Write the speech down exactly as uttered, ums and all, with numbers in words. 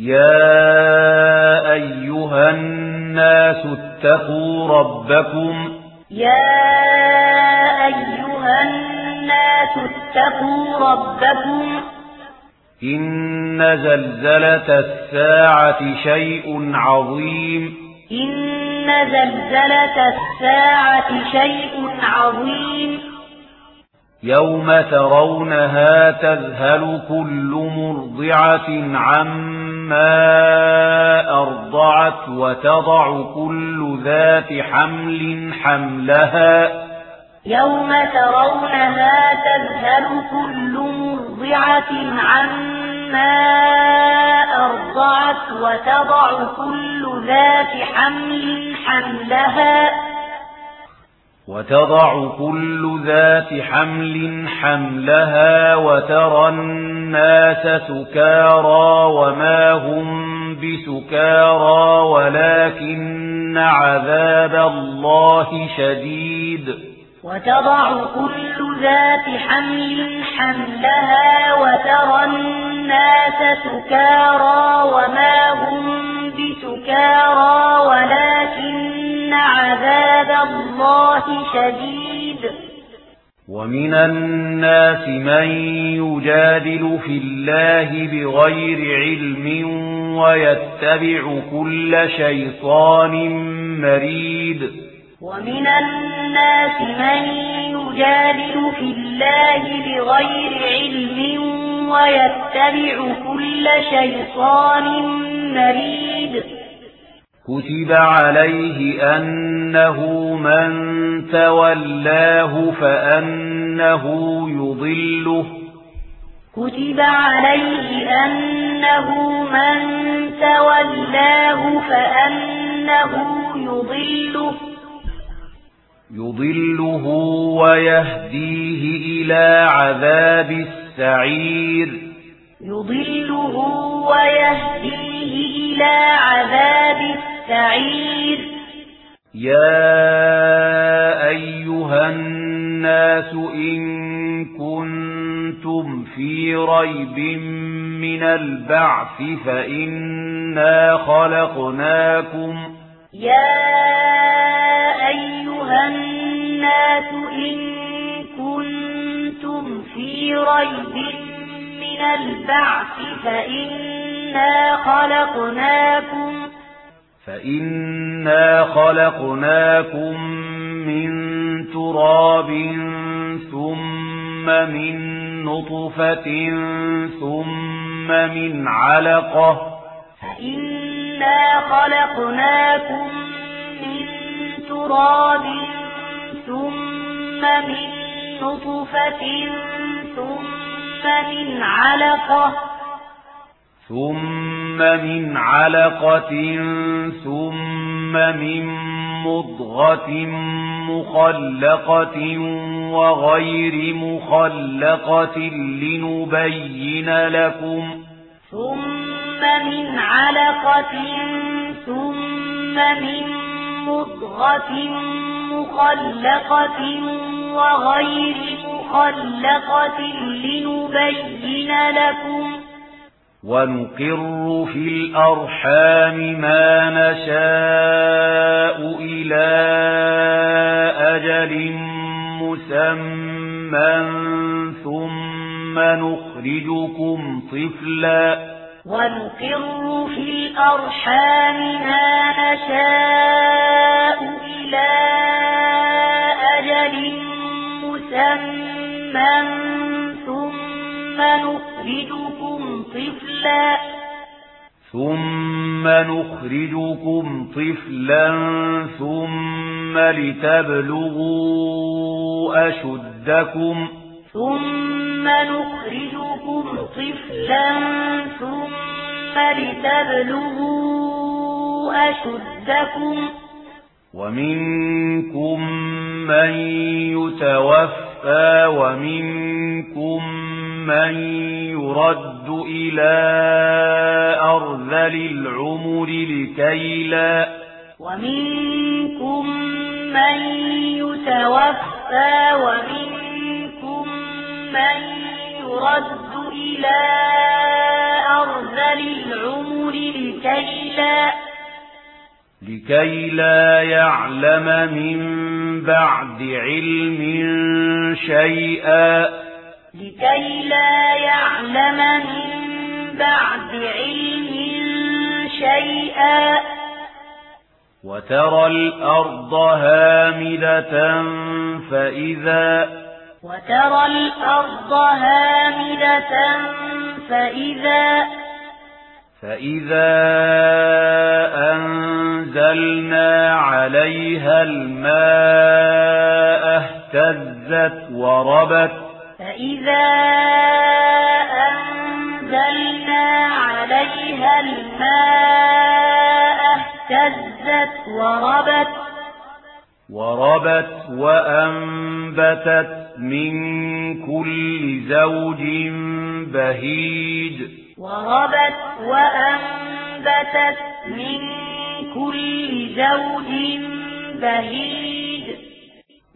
يا أيها الناس اتقوا ربكم يا أيها الناس اتقوا ربكم إن زلزلة الساعة شيء عظيم إن زلزلة الساعة شيء عظيم يوم ترونها تذهل كل مرضعة عما أرضعت وتضع كل ذات حمل حملها يوم ترونها تذهل كل مرضعة عما أرضعت وتضع كل ذات حمل حملها وتضع كل ذات حمل حملها وترى الناس سكارى وما هم بسكارى ولكن عذاب الله شديد وتضع كل ذات حمل حملها وترى الناس سكارى وما هم بسكارى ولكن عذاب الله شديد ومن الناس من يجادل في الله بغير علم ويتبع كل شيطان مريد ومن الناس من يجادل في الله بغير علم ويتبع كل شيطان مريد كتب عليه أنه من تولاه فأنه يضله كتب عليه أنه من تولاه فأنه يضله يضله ويهديه إلى عذاب السعير يضله ويهديه إلى عذاب السعير يا أيها الناس إن كنتم في ريب من البعث فإنا خلقناكم يا أيها الناس إن كنتم في ريب من البعث فإنا خلقناكم فإنا خلقناكم من تراب ثم من نطفة ثم من علقة فإنا خلقناكم من تراب ثم من نطفة ثم من علقة ثم من علقة ثم من مضغة مخلقة وغير مخلقة لنبين لكم ثم من علقة ثم من مضغة مخلقة وغير مخلقة لنبين لكم ونقر في الأرحام ما نشاء إلى أجل مسمى ثم نخرجكم طفلا ونقر في الأرحام ما نشاء إلى أجل مسمى ثم نخرجكم طفلا ثم نخرجكم طفلا ثم لتبلغوا أشدكم ثم نخرجكم طفلا ثم لتبلغوا أشدكم ومنكم من يتوفى ومنكم من يرد إلى أرذل العمر لكي لا ومنكم من يتوفى ومنكم من يرد إلى أرذل العمر لكي لا لكي لا يعلم من بعد علم شيئا لكي لا يعلم من بعد علم شيئا وترى الأرض هامدة فإذا وترى الأرض هامدة فإذا فإذا أنزلنا عليها الماء اهتزت وربت فإذا أنزلنا عليها الماء اهتزت وربت وربت وأنبتت من كل زوج بهيج وربت وأنبتت من كل زوج بهيج